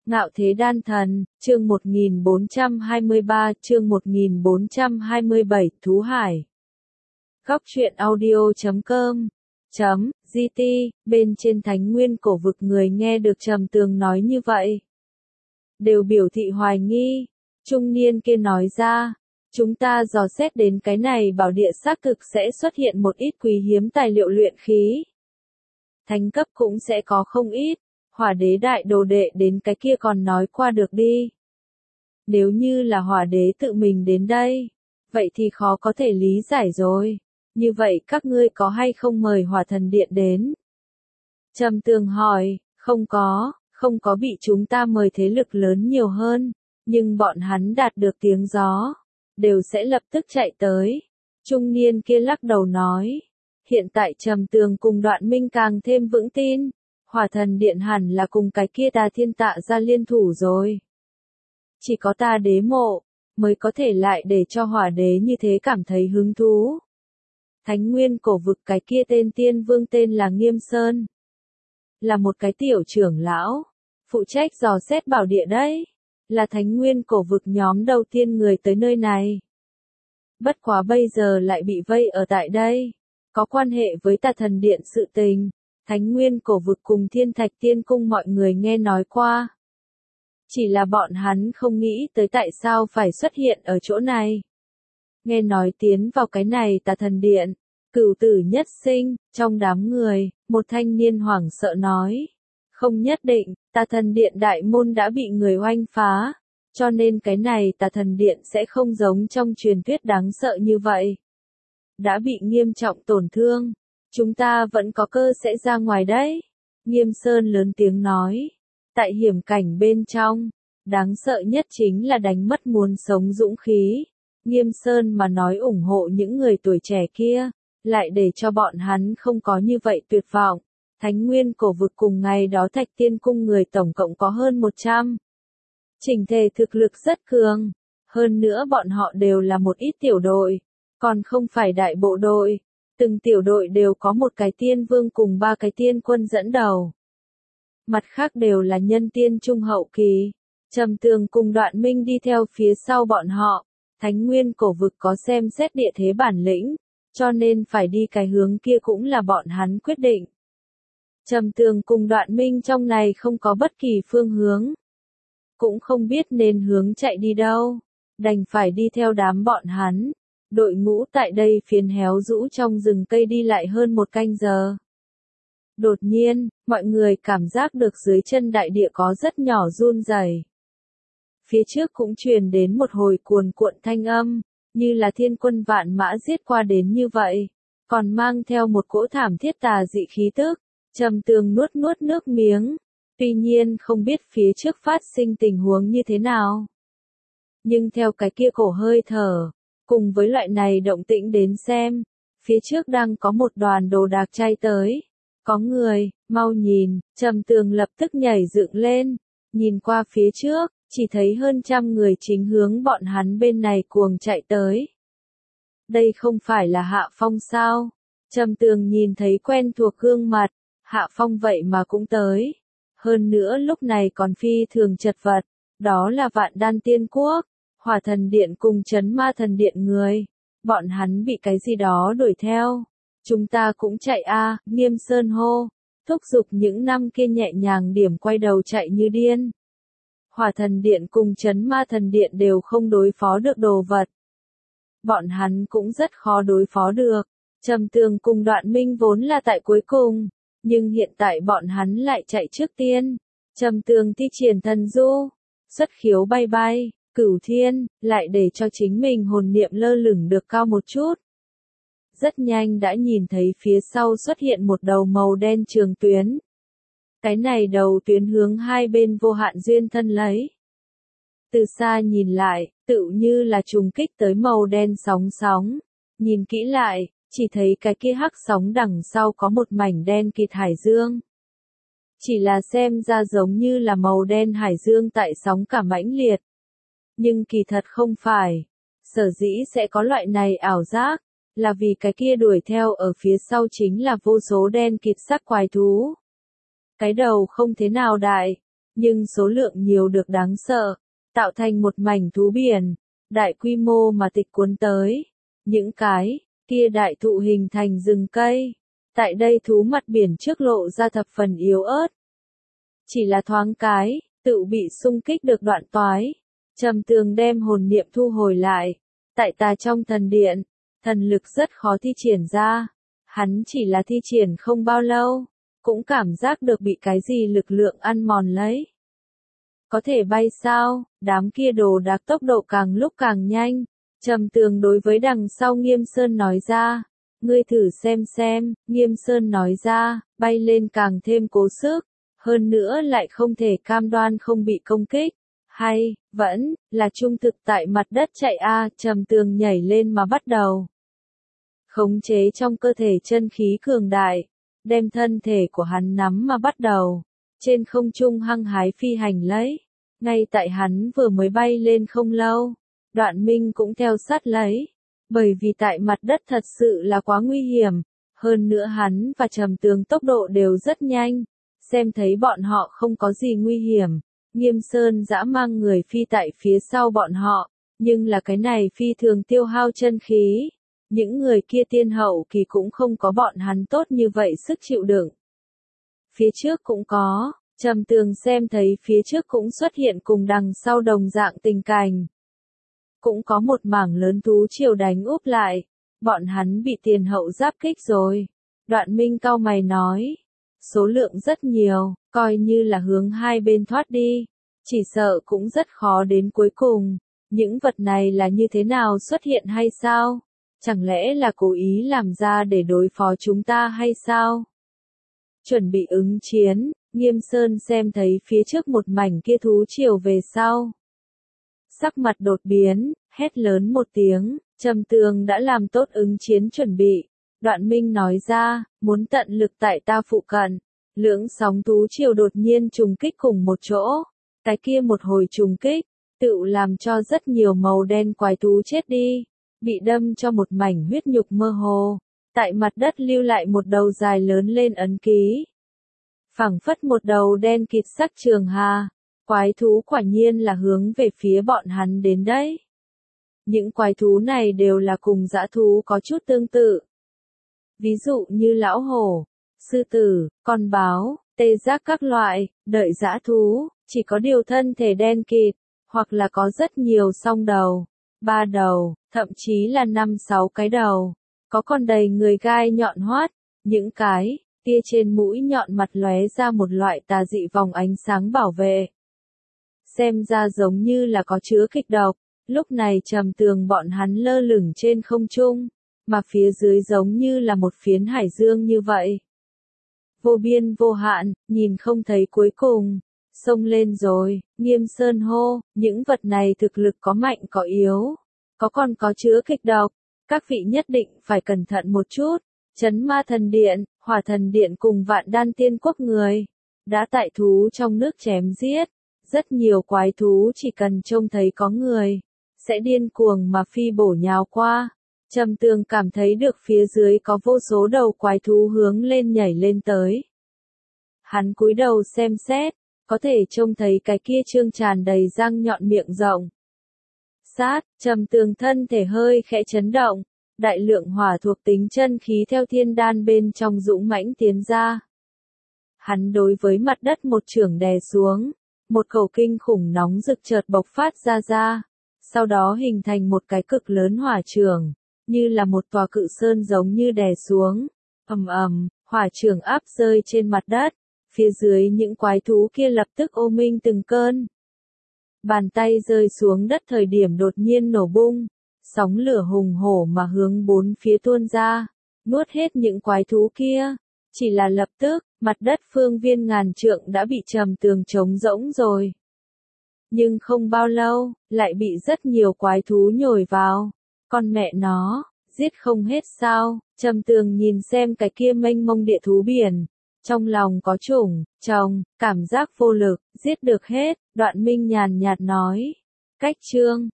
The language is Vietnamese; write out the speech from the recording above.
Ngạo Thế Đan Thần, chương 1423, chương 1427, Thú Hải. Góc truyện audio.com .gt, bên trên Thánh Nguyên Cổ Vực người nghe được Trầm Tường nói như vậy, đều biểu thị hoài nghi. Trung niên kia nói ra, chúng ta dò xét đến cái này bảo địa xác thực sẽ xuất hiện một ít quý hiếm tài liệu luyện khí. Thánh cấp cũng sẽ có không ít. Hỏa đế đại đồ đệ đến cái kia còn nói qua được đi. Nếu như là hỏa đế tự mình đến đây, vậy thì khó có thể lý giải rồi. Như vậy các ngươi có hay không mời hỏa thần điện đến? Trầm Tường hỏi, không có bị chúng ta mời thế lực lớn nhiều hơn, nhưng bọn hắn đạt được tiếng gió, đều sẽ lập tức chạy tới. Trung niên kia lắc đầu nói, hiện tại Trầm Tường cùng Đoạn Minh càng thêm vững tin. Hỏa thần điện hẳn là cùng cái kia Tà Thiên Tạ ra liên thủ rồi. Chỉ có Ta Đế mộ, mới có thể lại để cho hỏa đế như thế cảm thấy hứng thú. Thánh Nguyên Cổ Vực cái kia tên tiên vương tên là Nghiêm Sơn. Là một cái tiểu trưởng lão, phụ trách dò xét bảo địa đấy. Là Thánh Nguyên Cổ Vực nhóm đầu tiên người tới nơi này. Bất quá bây giờ lại bị vây ở tại đây. Có quan hệ với Tà Thần Điện sự tình. Thánh Nguyên Cổ Vực cùng Thiên Thạch Tiên Cung mọi người nghe nói qua. Chỉ là bọn hắn không nghĩ tới tại sao phải xuất hiện ở chỗ này. Nghe nói tiến vào cái này Tà Thần Điện, cửu tử nhất sinh, trong đám người, một thanh niên hoảng sợ nói. Không nhất định, Tà Thần Điện đại môn đã bị người oanh phá, cho nên cái này Tà Thần Điện sẽ không giống trong truyền thuyết đáng sợ như vậy. Đã bị nghiêm trọng tổn thương. Chúng ta vẫn có cơ sẽ ra ngoài đấy. Nghiêm Sơn lớn tiếng nói. Tại hiểm cảnh bên trong, đáng sợ nhất chính là đánh mất muốn sống dũng khí. Nghiêm Sơn mà nói ủng hộ những người tuổi trẻ kia, lại để cho bọn hắn không có như vậy tuyệt vọng. Thánh Nguyên Cổ Vực cùng ngày đó Thạch Tiên Cung người tổng cộng có hơn 100. Chỉnh thể thực lực rất cường. Hơn nữa bọn họ đều là một ít tiểu đội, còn không phải đại bộ đội. Từng tiểu đội đều có một cái tiên vương cùng 3 cái tiên quân dẫn đầu. Mặt khác đều là nhân tiên trung hậu kỳ. Trầm Tường cùng Đoạn Minh đi theo phía sau bọn họ. Thánh Nguyên Cổ Vực có xem xét địa thế bản lĩnh, cho nên phải đi cái hướng kia cũng là bọn hắn quyết định. Trầm Tường cùng Đoạn Minh trong này không có bất kỳ phương hướng. Cũng không biết nên hướng chạy đi đâu. Đành phải đi theo đám bọn hắn. Đội ngũ tại đây phiến héo rũ trong rừng cây đi lại hơn 1 canh giờ. Đột nhiên, mọi người cảm giác được dưới chân đại địa có rất nhỏ run rẩy. Phía trước cũng truyền đến một hồi cuồn cuộn thanh âm, như là thiên quân vạn mã giết qua đến như vậy, còn mang theo một cỗ thảm thiết tà dị khí tức. Trầm Tường nuốt nước miếng, tuy nhiên không biết phía trước phát sinh tình huống như thế nào. Nhưng theo cái kia cổ hơi thở, cùng với loại này động tĩnh đến xem, phía trước đang có một đoàn đồ đạc chay tới. Có người, mau nhìn, Trầm Tường lập tức nhảy dựng lên, nhìn qua phía trước, chỉ thấy hơn 100 người chính hướng bọn hắn bên này cuồng chạy tới. Đây không phải là Hạ Phong sao? Trầm Tường nhìn thấy quen thuộc gương mặt, Hạ Phong vậy mà cũng tới. Hơn nữa lúc này còn phi thường chật vật, đó là Vạn Đan Tiên Quốc. Hỏa thần điện cùng Trấn Ma thần điện người, bọn hắn bị cái gì đó đuổi theo. Chúng ta cũng chạy a, Nghiêm Sơn hô, thúc giục những năm kia nhẹ nhàng điểm quay đầu chạy như điên. Hỏa thần điện cùng Trấn Ma thần điện đều không đối phó được đồ vật. Bọn hắn cũng rất khó đối phó được. Trầm Tường cùng Đoạn Minh vốn là tại cuối cùng, nhưng hiện tại bọn hắn lại chạy trước tiên. Trầm Tường thi triển thần du, xuất khiếu bay bay. Cửu thiên, lại để cho chính mình hồn niệm lơ lửng được cao một chút. Rất nhanh đã nhìn thấy phía sau xuất hiện một đầu màu đen trường tuyến. Cái này đầu tuyến hướng hai bên vô hạn duyên thân lấy. Từ xa nhìn lại, tựu như là trùng kích tới màu đen sóng. Nhìn kỹ lại, chỉ thấy cái kia hắc sóng đằng sau có một mảnh đen kịt hải dương. Chỉ là xem ra giống như là màu đen hải dương tại sóng cả mãnh liệt. Nhưng kỳ thật không phải. Sở dĩ sẽ có loại này ảo giác, là vì cái kia đuổi theo ở phía sau chính là vô số đen kịt sắc quái thú. Cái đầu không thế nào đại, nhưng số lượng nhiều được đáng sợ, tạo thành một mảnh thú biển, đại quy mô mà tịch cuốn tới. Những cái kia đại thụ hình thành rừng cây. Tại đây thú mặt biển trước lộ ra thập phần yếu ớt. Chỉ là thoáng cái, tự bị xung kích được đoạn toái. Trầm Tường đem hồn niệm thu hồi lại. Tại tà trong thần điện, thần lực rất khó thi triển ra. Hắn chỉ là thi triển không bao lâu, cũng cảm giác được bị cái gì lực lượng ăn mòn lấy. Có thể bay sao? Đám kia đồ đạc tốc độ càng lúc càng nhanh. Trầm Tường đối với đằng sau Nghiêm Sơn nói ra. Ngươi thử xem, Nghiêm Sơn nói ra, bay lên càng thêm cố sức. Hơn nữa lại không thể cam đoan không bị công kích. Hay, vẫn, là trung thực tại mặt đất chạy Trầm Tường nhảy lên mà bắt đầu. Khống chế trong cơ thể chân khí cường đại, đem thân thể của hắn nắm mà bắt đầu. Trên không trung hăng hái phi hành lấy. Ngay tại hắn vừa mới bay lên không lâu, Đoạn Minh cũng theo sát lấy. Bởi vì tại mặt đất thật sự là quá nguy hiểm. Hơn nữa hắn và Trầm Tường tốc độ đều rất nhanh. Xem thấy bọn họ không có gì nguy hiểm. Nghiêm Sơn dã mang người phi tại phía sau bọn họ. Nhưng là cái này phi thường tiêu hao chân khí. Những người kia tiên hậu kỳ cũng không có bọn hắn tốt như vậy sức chịu đựng. Phía trước cũng có. Trầm Tường xem thấy phía trước cũng xuất hiện cùng đằng sau đồng dạng tình cảnh. Cũng có một mảng lớn thú triều đánh úp lại. Bọn hắn bị tiền hậu giáp kích rồi. Đoạn Minh cau mày nói. Số lượng rất nhiều, coi như là hướng hai bên thoát đi. Chỉ sợ cũng rất khó đến cuối cùng. Những vật này là như thế nào xuất hiện hay sao? Chẳng lẽ là cố ý làm ra để đối phó chúng ta hay sao? Chuẩn bị ứng chiến. Nghiêm Sơn xem thấy phía trước một mảnh kia thú triều về sau. Sắc mặt đột biến, hét lớn một tiếng, Trầm Tường đã làm tốt ứng chiến chuẩn bị. Đoạn Minh nói ra, muốn tận lực tại ta phụ cận. Lưỡng sóng thú triều đột nhiên trùng kích cùng một chỗ. Cái kia một hồi trùng kích, tự làm cho rất nhiều màu đen quái thú chết đi. Bị đâm cho một mảnh huyết nhục mơ hồ. Tại mặt đất lưu lại một đầu dài lớn lên ấn ký. Phảng phất một đầu đen kịt sắc trường hà. Quái thú quả nhiên là hướng về phía bọn hắn đến đấy. Những quái thú này đều là cùng dã thú có chút tương tự. Ví dụ như lão hổ, sư tử, con báo, tê giác các loại, đợi dã thú, chỉ có điều thân thể đen kịt, hoặc là có rất nhiều song đầu, 3 đầu, thậm chí là 5-6 cái đầu. Có còn đầy người gai nhọn hoắt, những cái tia trên mũi nhọn mặt lóe ra một loại tà dị vòng ánh sáng bảo vệ. Xem ra giống như là có chứa kịch độc. Lúc này Trầm Tường bọn hắn lơ lửng trên không trung, mà phía dưới giống như là một phiến hải dương như vậy. Vô biên vô hạn, nhìn không thấy cuối cùng. Xông lên rồi, Nghiêm Sơn hô, những vật này thực lực có mạnh có yếu, còn có chứa kịch độc. Các vị nhất định phải cẩn thận một chút. Chấn Ma Thần Điện, Hỏa Thần Điện cùng Vạn Đan Tiên Quốc người đã tại thú trong nước chém giết. Rất nhiều quái thú chỉ cần trông thấy có người, sẽ điên cuồng mà phi bổ nhào qua. Trầm Tường cảm thấy được phía dưới có vô số đầu quái thú hướng lên nhảy lên tới. Hắn cúi đầu xem xét, có thể trông thấy cái kia trương tràn đầy răng nhọn miệng rộng. Trầm Tường thân thể hơi khẽ chấn động, đại lượng hỏa thuộc tính chân khí theo thiên đan bên trong dũng mãnh tiến ra. Hắn đối với mặt đất một chưởng đè xuống, một khẩu kinh khủng nóng rực chợt bộc phát ra. Sau đó hình thành một cái cực lớn hỏa chưởng, như là một tòa cự sơn giống như đè xuống. Ầm ầm, hỏa chưởng áp rơi trên mặt đất, phía dưới những quái thú kia lập tức ô minh từng cơn. Bàn tay rơi xuống đất thời điểm đột nhiên nổ bung, sóng lửa hùng hổ mà hướng bốn phía tuôn ra, nuốt hết những quái thú kia. Chỉ là lập tức, mặt đất phương viên ngàn trượng đã bị Trầm Tường trống rỗng rồi. Nhưng không bao lâu, lại bị rất nhiều quái thú nhồi vào. Con mẹ nó, giết không hết sao? Trầm Tường nhìn xem cái kia mênh mông địa thú biển. Trong lòng có cảm giác vô lực, giết được hết. Đoạn Minh nhàn nhạt nói. Cách chương